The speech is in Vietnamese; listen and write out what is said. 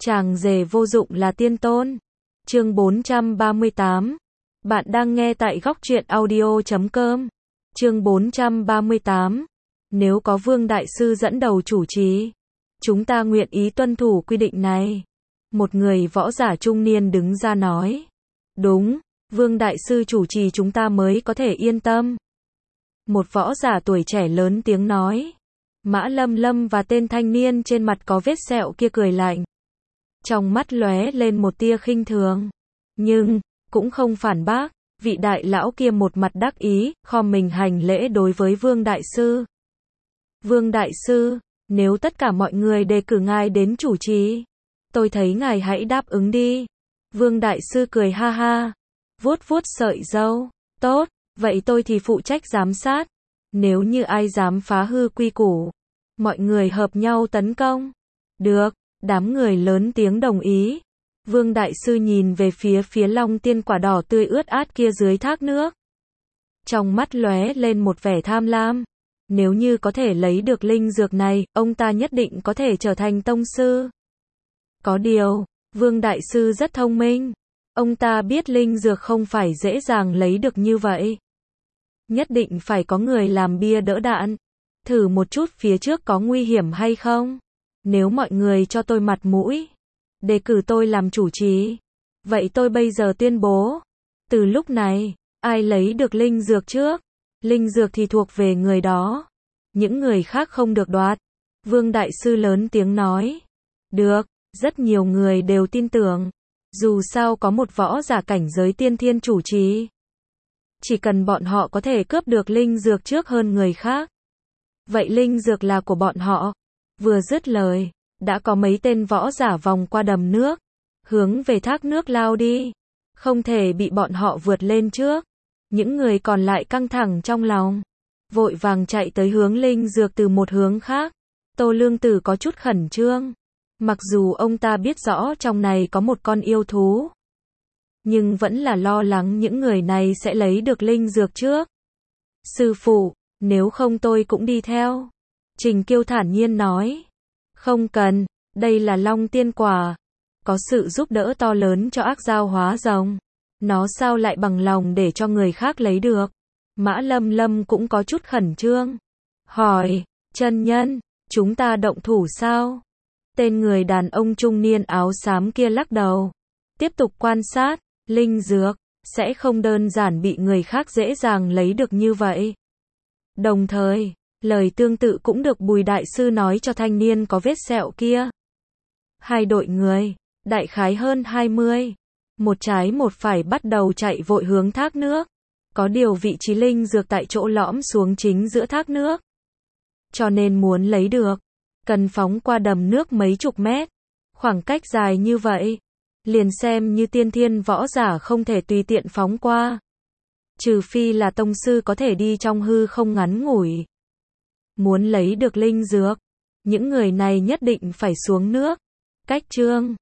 Chàng rể vô dụng là tiên tôn. Chương 438. Bạn đang nghe tại góc truyện audio.com. Chương 438. Nếu có Vương Đại Sư dẫn đầu chủ trì, chúng ta nguyện ý tuân thủ quy định này. Một người võ giả trung niên đứng ra nói. Đúng, Vương Đại Sư chủ trì chúng ta mới có thể yên tâm. Một võ giả tuổi trẻ lớn tiếng nói. Mã Lâm Lâm và tên thanh niên trên mặt có vết sẹo kia cười lạnh. Trong mắt lóe lên một tia khinh thường. Nhưng, cũng không phản bác, vị đại lão kia một mặt đắc ý, khom mình hành lễ đối với Vương Đại Sư. Vương Đại Sư, nếu tất cả mọi người đề cử ngài đến chủ trì, tôi thấy ngài hãy đáp ứng đi. Vương Đại Sư cười ha ha, vuốt vuốt sợi râu. Tốt, vậy tôi thì phụ trách giám sát. Nếu như ai dám phá hư quy củ, mọi người hợp nhau tấn công. Được, đám người lớn tiếng đồng ý. Vương Đại Sư nhìn về phía long tiên quả đỏ tươi ướt át kia dưới thác nước. Trong mắt lóe lên một vẻ tham lam. Nếu như có thể lấy được linh dược này, ông ta nhất định có thể trở thành tông sư. Có điều, Vương Đại Sư rất thông minh. Ông ta biết linh dược không phải dễ dàng lấy được như vậy. Nhất định phải có người làm bia đỡ đạn. Thử một chút phía trước có nguy hiểm hay không. Nếu mọi người cho tôi mặt mũi, đề cử tôi làm chủ trì, vậy tôi bây giờ tuyên bố. Từ lúc này, ai lấy được linh dược trước, linh dược thì thuộc về người đó. Những người khác không được đoạt. Vương Đại Sư lớn tiếng nói. Được, rất nhiều người đều tin tưởng. Dù sao có một võ giả cảnh giới tiên thiên chủ trì. Chỉ cần bọn họ có thể cướp được linh dược trước hơn người khác, vậy linh dược là của bọn họ. Vừa dứt lời, đã có mấy tên võ giả vòng qua đầm nước, hướng về thác nước lao đi. Không thể bị bọn họ vượt lên trước. Những người còn lại căng thẳng trong lòng, vội vàng chạy tới hướng linh dược từ một hướng khác. Tô Lương Tử có chút khẩn trương. Mặc dù ông ta biết rõ trong này có một con yêu thú, nhưng vẫn là lo lắng những người này sẽ lấy được linh dược trước. Sư phụ, nếu không tôi cũng đi theo. Trình Kiêu thản nhiên nói. Không cần, đây là Long Tiên Quả. Có sự giúp đỡ to lớn cho ác giao hóa rồng. Nó sao lại bằng lòng để cho người khác lấy được. Mã Lâm Lâm cũng có chút khẩn trương. Hỏi, chân nhân, chúng ta động thủ sao? Tên người đàn ông trung niên áo xám kia lắc đầu. Tiếp tục quan sát, linh dược sẽ không đơn giản bị người khác dễ dàng lấy được như vậy. Đồng thời, lời tương tự cũng được Bùi Đại Sư nói cho thanh niên có vết sẹo kia. Hai đội người, đại khái hơn 20, một trái một phải bắt đầu chạy vội hướng thác nước. Có điều vị trí linh dược tại chỗ lõm xuống chính giữa thác nước. Cho nên muốn lấy được, cần phóng qua đầm nước mấy chục mét. Khoảng cách dài như vậy, liền xem như tiên thiên võ giả không thể tùy tiện phóng qua. Trừ phi là tông sư có thể đi trong hư không ngắn ngủi. Muốn lấy được linh dược, những người này nhất định phải xuống nước. Cách chương